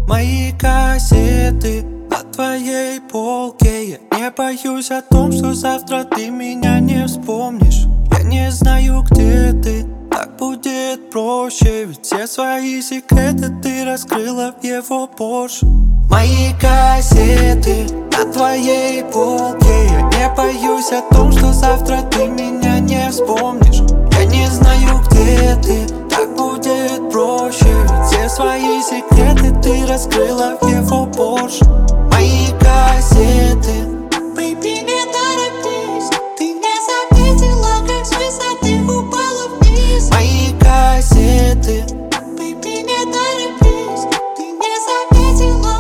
Мои кассеты на твоей полке. Я не боюсь о том, что завтра ты меня не вспомнишь. Я не знаю, где ты, так будет проще. Ведь все свои секреты ты раскрыла в его Порше. Мои кассеты на твоей полке. Я не боюсь о том, что завтра ты меня не вспомнишь. Я не знаю, где ты, так будет проще. Ведь все свои секреты ты раскрыла в его Порше. Мои кассеты. Baby, не торопись, ты не заметила, как с высоты упала вниз. Мои кассеты. Baby, не торопись, ты не заметила.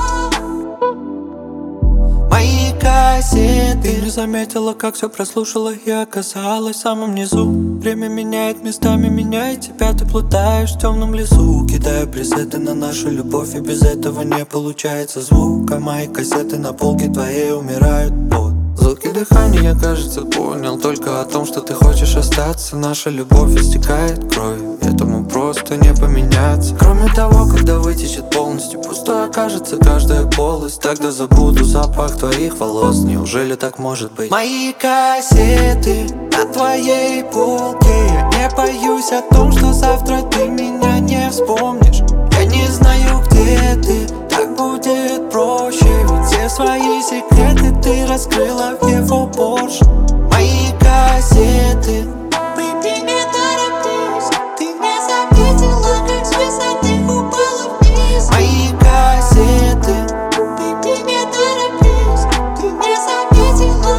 Мои кассеты. Ты не заметила, как все прослушала и оказалась в самом низу. Время меняет местами, меняет тебя. Ты плутаешь в темном лесу, кидая пресеты на нашу любовь, и без этого не получается звука. Мои кассеты на полке твоей умирают под звуки дыхания. Кажется, понял только о том, что ты хочешь остаться. Наша любовь истекает кровью, этому просто не поменяться. Кроме того, когда вытечет полностью, пустой окажется каждая полость. Тогда забуду запах твоих волос. Неужели так может быть? Мои кассеты на твоей полке. Я не боюсь о том, что завтра ты меня не вспомнишь. Я не знаю, где ты, так будет проще. Ведь все свои секреты ты раскрыла в его Порше. Мои кассеты. Baby, не торопись, ты не заметила, как с высоты упала вниз. Мои кассеты. Baby, не торопись, ты не заметила.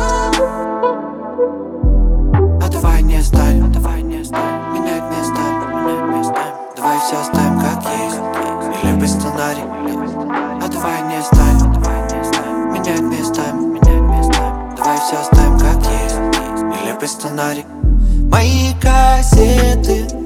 А давай не ставим, менять места. Давай все оставим как есть, или без сценарий. А давай не ставим, менять места. Давай все оставим как есть, или без сценарий. Мои кассеты.